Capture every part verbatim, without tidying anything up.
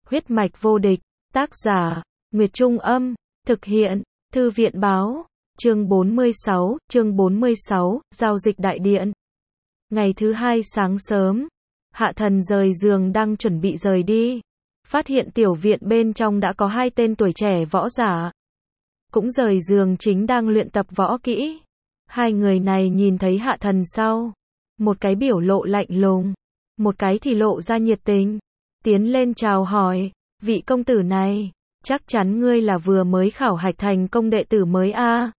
Huyết mạch vô địch, tác giả, Nguyệt Trung Âm, thực hiện, Thư viện Báo, chương bốn mươi sáu, chương bốn mươi sáu, giao dịch đại điện. Ngày thứ hai sáng sớm, Hạ Thần rời giường đang chuẩn bị rời đi, phát hiện tiểu viện bên trong đã có hai tên tuổi trẻ võ giả. Cũng rời giường chính đang luyện tập võ kỹ. Hai người này nhìn thấy Hạ Thần sau, một cái biểu lộ lạnh lùng, một cái thì lộ ra nhiệt tình, tiến lên chào hỏi, vị công tử này, chắc chắn ngươi là vừa mới khảo hạch thành công đệ tử mới a? À?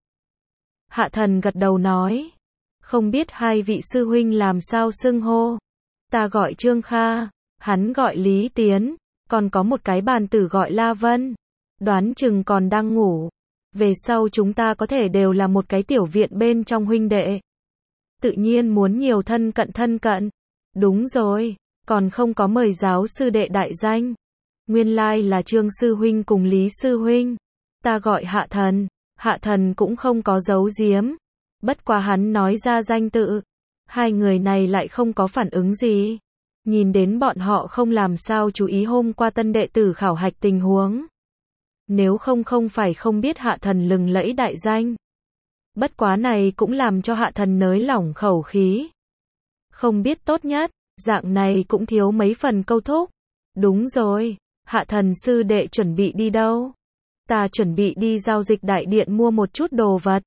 Hạ Thần gật đầu nói, không biết hai vị sư huynh làm sao xưng hô. Ta gọi Trương Kha, hắn gọi Lý Tiến, còn có một cái bàn tử gọi La Vân, đoán chừng còn đang ngủ. Về sau chúng ta có thể đều là một cái tiểu viện bên trong huynh đệ. Tự nhiên muốn nhiều thân cận thân cận. Đúng rồi, còn không có mời giáo sư đệ đại danh. Nguyên lai là Trương sư huynh cùng Lý sư huynh. Ta gọi Hạ Thần. Hạ Thần cũng không có giấu giếm. Bất quá hắn nói ra danh tự. Hai người này lại không có phản ứng gì. Nhìn đến bọn họ không làm sao chú ý hôm qua tân đệ tử khảo hạch tình huống. Nếu không không phải không biết Hạ Thần lừng lẫy đại danh. Bất quá này cũng làm cho Hạ Thần nới lỏng khẩu khí. Không biết tốt nhất, dạng này cũng thiếu mấy phần câu thúc. Đúng rồi, Hạ Thần sư đệ chuẩn bị đi đâu? Ta chuẩn bị đi giao dịch đại điện mua một chút đồ vật.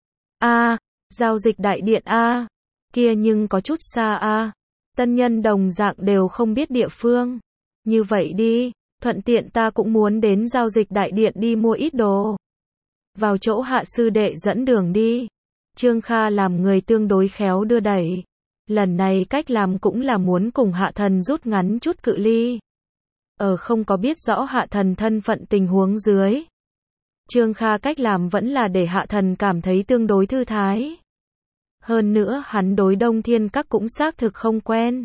A, à, giao dịch đại điện a, à, kia nhưng có chút xa a. À. Tân nhân đồng dạng đều không biết địa phương. Như vậy đi, thuận tiện ta cũng muốn đến giao dịch đại điện đi mua ít đồ. Vào chỗ Hạ sư đệ dẫn đường đi. Trương Kha làm người tương đối khéo đưa đẩy. Lần này cách làm cũng là muốn cùng Hạ Thần rút ngắn chút cự ly. Ở không có biết rõ Hạ Thần thân phận tình huống dưới. Trương Kha cách làm vẫn là để Hạ Thần cảm thấy tương đối thư thái. Hơn nữa hắn đối Đông Thiên Các cũng xác thực không quen.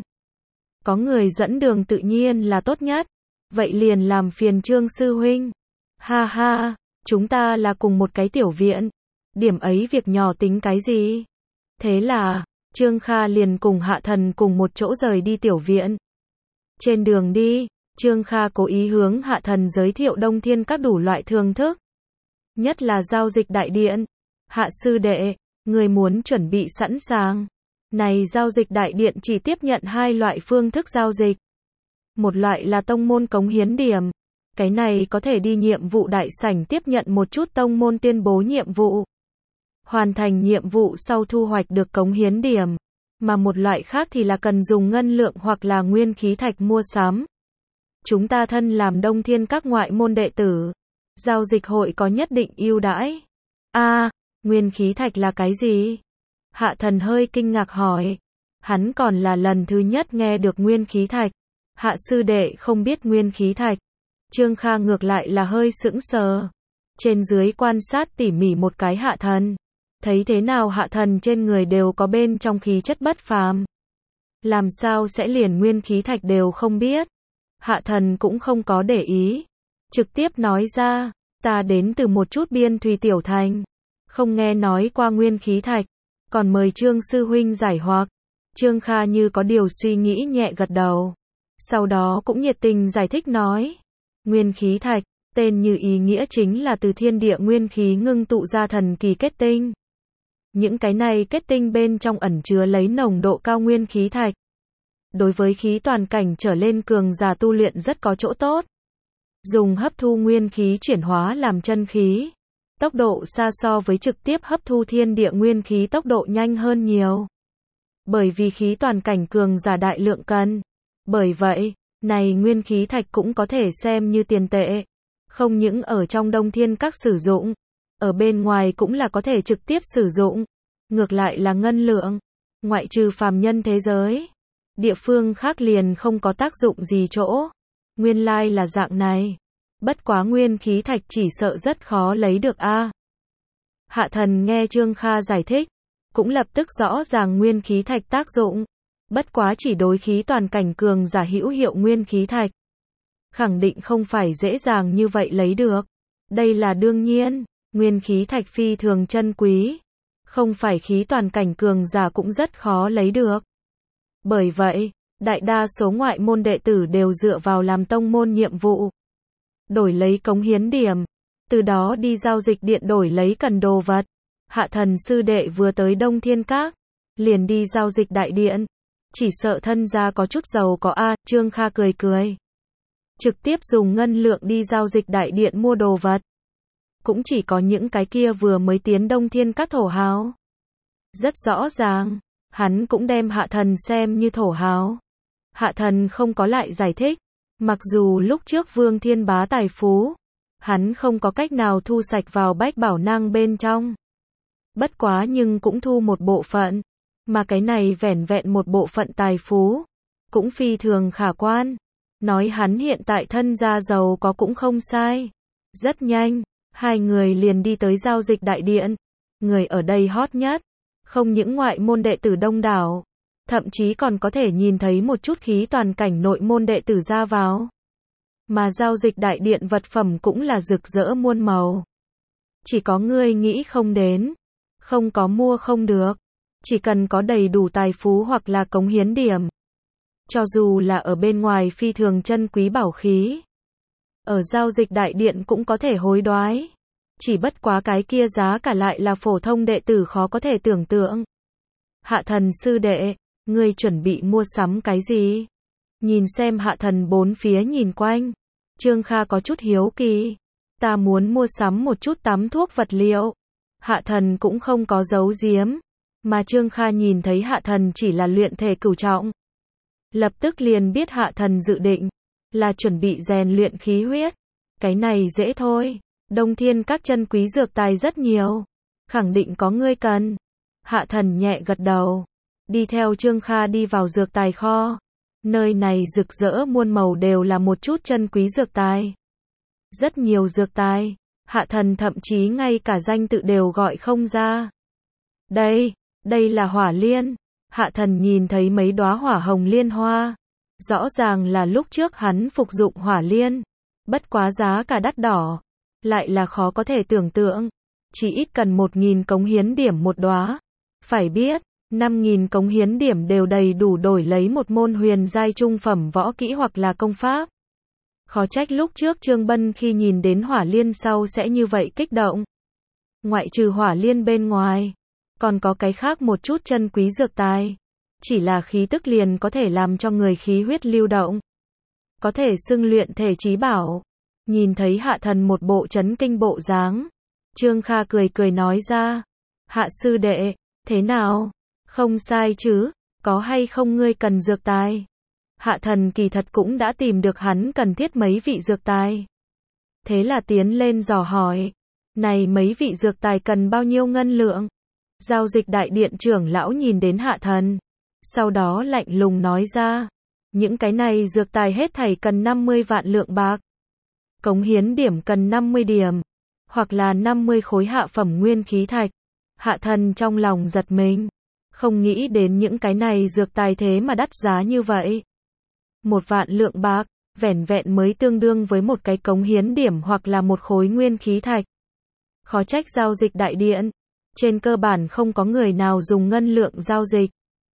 Có người dẫn đường tự nhiên là tốt nhất. Vậy liền làm phiền Trương sư huynh. Ha ha, chúng ta là cùng một cái tiểu viện. Điểm ấy việc nhỏ tính cái gì? Thế là, Trương Kha liền cùng Hạ Thần cùng một chỗ rời đi tiểu viện. Trên đường đi, Trương Kha cố ý hướng Hạ Thần giới thiệu Đông Thiên Các đủ loại thưởng thức. Nhất là giao dịch đại điện. Hạ sư đệ, người muốn chuẩn bị sẵn sàng. Này giao dịch đại điện chỉ tiếp nhận hai loại phương thức giao dịch. Một loại là tông môn cống hiến điểm. Cái này có thể đi nhiệm vụ đại sảnh tiếp nhận một chút tông môn tuyên bố nhiệm vụ. Hoàn thành nhiệm vụ sau thu hoạch được cống hiến điểm. Mà một loại khác thì là cần dùng ngân lượng hoặc là nguyên khí thạch mua sắm. Chúng ta thân làm Đông Thiên Các ngoại môn đệ tử. Giao dịch hội có nhất định ưu đãi. A, à, nguyên khí thạch là cái gì? Hạ Thần hơi kinh ngạc hỏi. Hắn còn là lần thứ nhất nghe được nguyên khí thạch. Hạ sư đệ không biết nguyên khí thạch. Trương Kha ngược lại là hơi sững sờ. Trên dưới quan sát tỉ mỉ một cái Hạ Thần. Thấy thế nào Hạ Thần trên người đều có bên trong khí chất bất phàm. Làm sao sẽ liền nguyên khí thạch đều không biết. Hạ Thần cũng không có để ý. Trực tiếp nói ra, ta đến từ một chút biên thùy tiểu thành. Không nghe nói qua nguyên khí thạch. Còn mời Trương sư huynh giải hoặc. Trương Kha như có điều suy nghĩ nhẹ gật đầu. Sau đó cũng nhiệt tình giải thích nói. Nguyên khí thạch, tên như ý nghĩa chính là từ thiên địa nguyên khí ngưng tụ ra thần kỳ kết tinh. Những cái này kết tinh bên trong ẩn chứa lấy nồng độ cao nguyên khí thạch. Đối với khí toàn cảnh trở lên cường giả tu luyện rất có chỗ tốt. Dùng hấp thu nguyên khí chuyển hóa làm chân khí. Tốc độ xa so với trực tiếp hấp thu thiên địa nguyên khí tốc độ nhanh hơn nhiều. Bởi vì khí toàn cảnh cường giả đại lượng cần. Bởi vậy, này nguyên khí thạch cũng có thể xem như tiền tệ. Không những ở trong Đông Thiên Các sử dụng. Ở bên ngoài cũng là có thể trực tiếp sử dụng. Ngược lại là ngân lượng. Ngoại trừ phàm nhân thế giới. Địa phương khác liền không có tác dụng gì chỗ. Nguyên lai là dạng này. Bất quá nguyên khí thạch chỉ sợ rất khó lấy được a. À. Hạ Thần nghe Trương Kha giải thích. Cũng lập tức rõ ràng nguyên khí thạch tác dụng. Bất quá chỉ đối khí toàn cảnh cường giả hữu hiệu nguyên khí thạch. Khẳng định không phải dễ dàng như vậy lấy được. Đây là đương nhiên. Nguyên khí thạch phi thường chân quý. Không phải khí toàn cảnh cường giả cũng rất khó lấy được. Bởi vậy, Đại đa số ngoại môn đệ tử đều dựa vào làm tông môn nhiệm vụ, đổi lấy cống hiến điểm, từ đó đi giao dịch điện đổi lấy cần đồ vật. Hạ thần sư đệ vừa tới Đông Thiên Các, liền đi giao dịch đại điện, chỉ sợ thân gia có chút giàu có a. Trương Kha cười cười, trực tiếp dùng ngân lượng đi giao dịch đại điện mua đồ vật. Cũng chỉ có những cái kia vừa mới tiến Đông Thiên Các thổ hào. Rất rõ ràng, hắn cũng đem hạ thần xem như thổ hào. Hạ thần không có lại giải thích, mặc dù lúc trước Vương Thiên Bá tài phú, hắn không có cách nào thu sạch vào bách bảo nang bên trong. Bất quá nhưng cũng thu một bộ phận, mà cái này vẻn vẹn một bộ phận tài phú, cũng phi thường khả quan. Nói hắn hiện tại thân gia giàu có cũng không sai. Rất nhanh, hai người liền đi tới giao dịch đại điện. Người ở đây hot nhất, không những ngoại môn đệ tử đông đảo, thậm chí còn có thể nhìn thấy một chút khí toàn cảnh nội môn đệ tử ra vào. Mà giao dịch đại điện vật phẩm cũng là rực rỡ muôn màu. Chỉ có ngươi nghĩ không đến, không có mua không được. Chỉ cần có đầy đủ tài phú hoặc là cống hiến điểm. Cho dù là ở bên ngoài phi thường chân quý bảo khí, ở giao dịch đại điện cũng có thể hối đoái. Chỉ bất quá cái kia giá cả lại là phổ thông đệ tử khó có thể tưởng tượng. Hạ thần sư đệ, ngươi chuẩn bị mua sắm cái gì? Nhìn xem hạ thần bốn phía nhìn quanh, Trương Kha có chút hiếu kỳ. Ta muốn mua sắm một chút tắm thuốc vật liệu. Hạ thần cũng không có giấu giếm, mà Trương Kha nhìn thấy hạ thần chỉ là luyện thể cửu trọng, lập tức liền biết hạ thần dự định là chuẩn bị rèn luyện khí huyết. Cái này dễ thôi, Đông Thiên Các chân quý dược tài rất nhiều, khẳng định có ngươi cần. Hạ thần nhẹ gật đầu, đi theo Trương Kha đi vào dược tài kho. Nơi này rực rỡ muôn màu đều là một chút chân quý dược tài. Rất nhiều dược tài, hạ thần thậm chí ngay cả danh tự đều gọi không ra. Đây, đây là hỏa liên. Hạ thần nhìn thấy mấy đóa hỏa hồng liên hoa. Rõ ràng là lúc trước hắn phục dụng hỏa liên. Bất quá giá cả đắt đỏ. Lại là khó có thể tưởng tượng. Chỉ ít cần một nghìn cống hiến điểm một đóa. Phải biết, năm nghìn cống hiến điểm đều đầy đủ đổi lấy một môn huyền giai trung phẩm võ kỹ hoặc là công pháp. Khó trách lúc trước Trương Bân khi nhìn đến hỏa liên sau sẽ như vậy kích động. Ngoại trừ hỏa liên bên ngoài, còn có cái khác một chút chân quý dược tài. Chỉ là khí tức liền có thể làm cho người khí huyết lưu động. Có thể xưng luyện thể chí bảo. Nhìn thấy hạ thần một bộ chấn kinh bộ dáng, Trương Kha cười cười nói ra. Hạ sư đệ, thế nào? Không sai chứ, có hay không ngươi cần dược tài? Hạ thần kỳ thật cũng đã tìm được hắn cần thiết mấy vị dược tài. Thế là tiến lên dò hỏi. Này mấy vị dược tài cần bao nhiêu ngân lượng? Giao dịch đại điện trưởng lão nhìn đến hạ thần. Sau đó lạnh lùng nói ra. Những cái này dược tài hết thảy cần năm mươi vạn lượng bạc. Cống hiến điểm cần năm mươi điểm. Hoặc là năm mươi khối hạ phẩm nguyên khí thạch. Hạ thần trong lòng giật mình. Không nghĩ đến những cái này dược tài thế mà đắt giá như vậy. Một vạn lượng bạc, vẻn vẹn mới tương đương với một cái cống hiến điểm hoặc là một khối nguyên khí thạch. Khó trách giao dịch đại điện. Trên cơ bản không có người nào dùng ngân lượng giao dịch.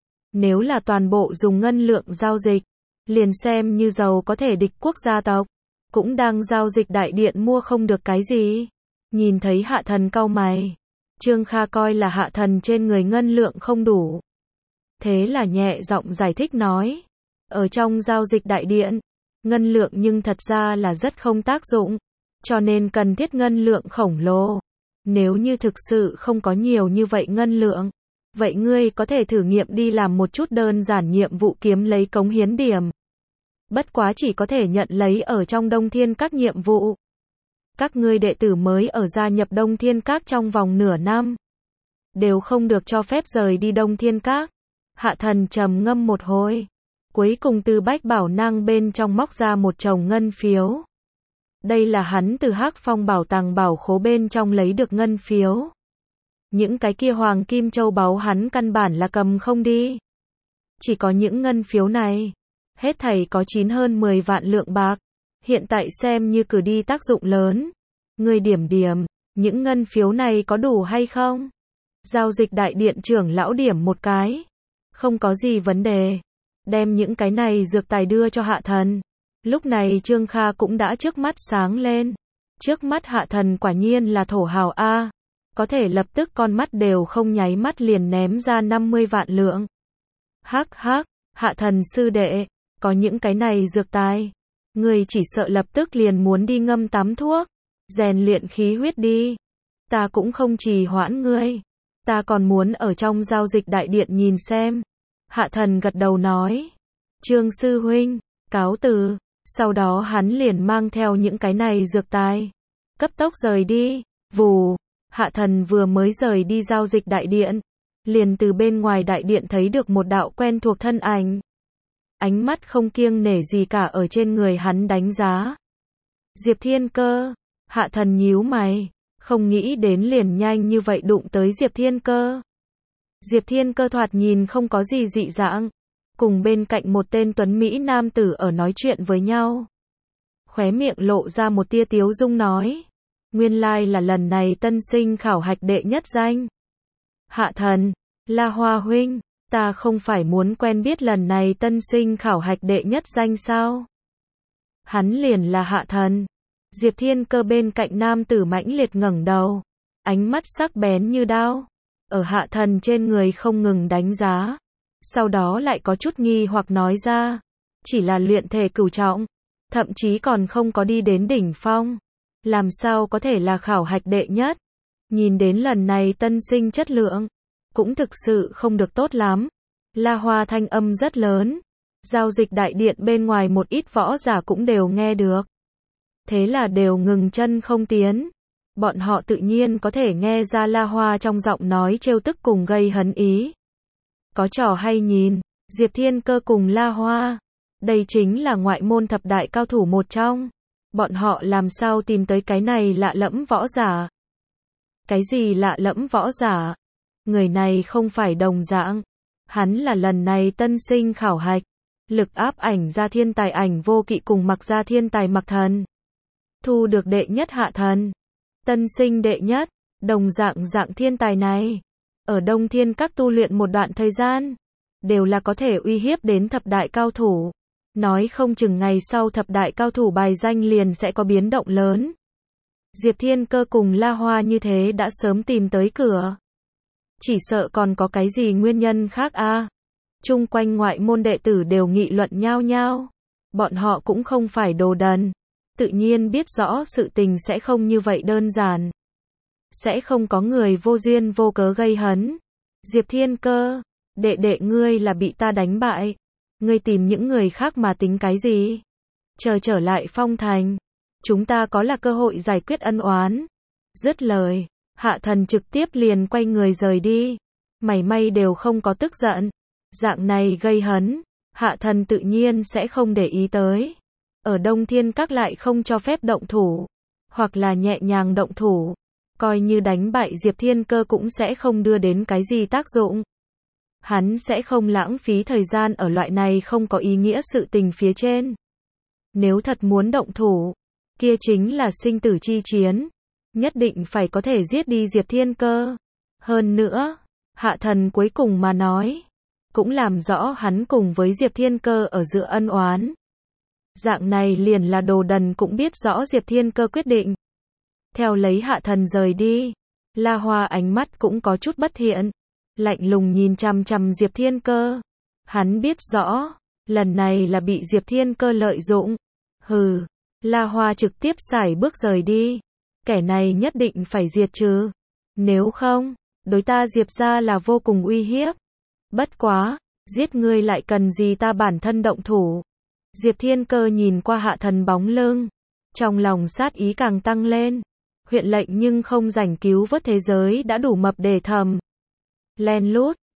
Nếu là toàn bộ dùng ngân lượng giao dịch, liền xem như giàu có thể địch quốc gia tộc, cũng đang giao dịch đại điện mua không được cái gì. Nhìn thấy hạ thần cau mày, Trương Kha coi là hạ thần trên người ngân lượng không đủ. Thế là nhẹ giọng giải thích nói. Ở trong giao dịch đại điện, ngân lượng nhưng thật ra là rất không tác dụng, cho nên cần thiết ngân lượng khổng lồ. Nếu như thực sự không có nhiều như vậy ngân lượng, vậy ngươi có thể thử nghiệm đi làm một chút đơn giản nhiệm vụ kiếm lấy cống hiến điểm. Bất quá chỉ có thể nhận lấy ở trong Đông Thiên Các nhiệm vụ. Các ngươi đệ tử mới ở gia nhập Đông Thiên Các trong vòng nửa năm, đều không được cho phép rời đi Đông Thiên Các. Hạ thần trầm ngâm một hồi, cuối cùng từ bách bảo nang bên trong móc ra một chồng ngân phiếu. Đây là hắn từ Hắc Phong bảo tàng bảo khố bên trong lấy được ngân phiếu. Những cái kia hoàng kim châu báu hắn căn bản là cầm không đi. Chỉ có những ngân phiếu này, hết thảy có chín hơn mười vạn lượng bạc. Hiện tại xem như cử đi tác dụng lớn. Người điểm điểm, những ngân phiếu này có đủ hay không? Giao dịch đại điện trưởng lão điểm một cái. Không có gì vấn đề. đem những cái này dược tài đưa cho Hạ Thần. Lúc này Trương Kha cũng đã trước mắt sáng lên. Trước mắt Hạ Thần quả nhiên là thổ hào a, có thể lập tức con mắt đều không nháy mắt liền ném ra năm mươi vạn lượng. Hắc hắc, Hạ Thần sư đệ, có những cái này dược tài, người chỉ sợ lập tức liền muốn đi ngâm tắm thuốc, rèn luyện khí huyết đi. Ta cũng không trì hoãn ngươi, ta còn muốn ở trong giao dịch đại điện nhìn xem. Hạ Thần gật đầu nói, Trương sư huynh, cáo từ. Sau đó hắn liền mang theo những cái này dược tài, cấp tốc rời đi. Vù, Hạ Thần vừa mới rời đi giao dịch đại điện, liền từ bên ngoài đại điện thấy được một đạo quen thuộc thân ảnh. Ánh mắt không kiêng nể gì cả ở trên người hắn đánh giá. Diệp Thiên Cơ. Hạ Thần nhíu mày, không nghĩ đến liền nhanh như vậy đụng tới Diệp Thiên Cơ. Diệp Thiên Cơ thoạt nhìn không có gì dị dạng, cùng bên cạnh một tên tuấn Mỹ nam tử ở nói chuyện với nhau. Khóe miệng lộ ra một tia tiếu dung nói, nguyên lai là lần này tân sinh khảo hạch đệ nhất danh. Hạ Thần, La Hoa huynh, ta không phải muốn quen biết lần này tân sinh khảo hạch đệ nhất danh sao? Hắn liền là Hạ Thần. Diệp Thiên Cơ bên cạnh nam tử mãnh liệt ngẩng đầu, ánh mắt sắc bén như đao, ở Hạ Thần trên người không ngừng đánh giá. Sau đó lại có chút nghi hoặc nói ra, chỉ là luyện thể cửu trọng, thậm chí còn không có đi đến đỉnh phong, làm sao có thể là khảo hạch đệ nhất? Nhìn đến lần này tân sinh chất lượng, cũng thực sự không được tốt lắm. La Hoa thanh âm rất lớn, giao dịch đại điện bên ngoài một ít võ giả cũng đều nghe được. Thế là đều ngừng chân không tiến. Bọn họ tự nhiên có thể nghe ra La Hoa trong giọng nói trêu tức cùng gây hấn ý. Có trò hay nhìn, Diệp Thiên Cơ cùng La Hoa, đây chính là ngoại môn thập đại cao thủ một trong. Bọn họ làm sao tìm tới cái này lạ lẫm võ giả? Cái gì lạ lẫm võ giả? Người này không phải đồng dạng. Hắn là lần này tân sinh khảo hạch, lực áp ảnh ra thiên tài ảnh vô kỵ cùng mặc ra thiên tài mặc thần. Thu được đệ nhất Hạ Thần. Tân sinh đệ nhất, đồng dạng dạng thiên tài này. Ở Đông Thiên Các tu luyện một đoạn thời gian, đều là có thể uy hiếp đến thập đại cao thủ. Nói không chừng ngày sau thập đại cao thủ bài danh liền sẽ có biến động lớn. Diệp Thiên Cơ cùng La Hoa như thế đã sớm tìm tới cửa. Chỉ sợ còn có cái gì nguyên nhân khác a? À? Chung quanh ngoại môn đệ tử đều nghị luận nhao nhao. Bọn họ cũng không phải đồ đần, tự nhiên biết rõ sự tình sẽ không như vậy đơn giản. Sẽ không có người vô duyên vô cớ gây hấn. Diệp Thiên Cơ, đệ đệ ngươi là bị ta đánh bại. Ngươi tìm những người khác mà tính cái gì? Chờ trở lại Phong Thành, chúng ta có là cơ hội giải quyết ân oán. Dứt lời, Hạ Thần trực tiếp liền quay người rời đi. Mảy may đều không có tức giận. Dạng này gây hấn, Hạ Thần tự nhiên sẽ không để ý tới. Ở Đông Thiên Các lại không cho phép động thủ, hoặc là nhẹ nhàng động thủ. Coi như đánh bại Diệp Thiên Cơ cũng sẽ không đưa đến cái gì tác dụng. Hắn sẽ không lãng phí thời gian ở loại này không có ý nghĩa sự tình phía trên. Nếu thật muốn động thủ, kia chính là sinh tử chi chiến. Nhất định phải có thể giết đi Diệp Thiên Cơ. Hơn nữa, Hạ Thần cuối cùng mà nói, cũng làm rõ hắn cùng với Diệp Thiên Cơ ở giữa ân oán. Dạng này liền là đồ đần cũng biết rõ Diệp Thiên Cơ quyết định. Theo lấy Hạ Thần rời đi, La Hoa ánh mắt cũng có chút bất thiện, lạnh lùng nhìn chằm chằm Diệp Thiên Cơ. Hắn biết rõ, lần này là bị Diệp Thiên Cơ lợi dụng. Hừ, La Hoa trực tiếp sải bước rời đi. Kẻ này nhất định phải diệt trừ. Nếu không, đối ta Diệp gia là vô cùng uy hiếp. Bất quá, giết ngươi lại cần gì ta bản thân động thủ. Diệp Thiên Cơ nhìn qua Hạ Thần bóng lưng, trong lòng sát ý càng tăng lên. Huyện lệnh nhưng không rảnh cứu vớt thế giới đã đủ mập để thầm. Len lút,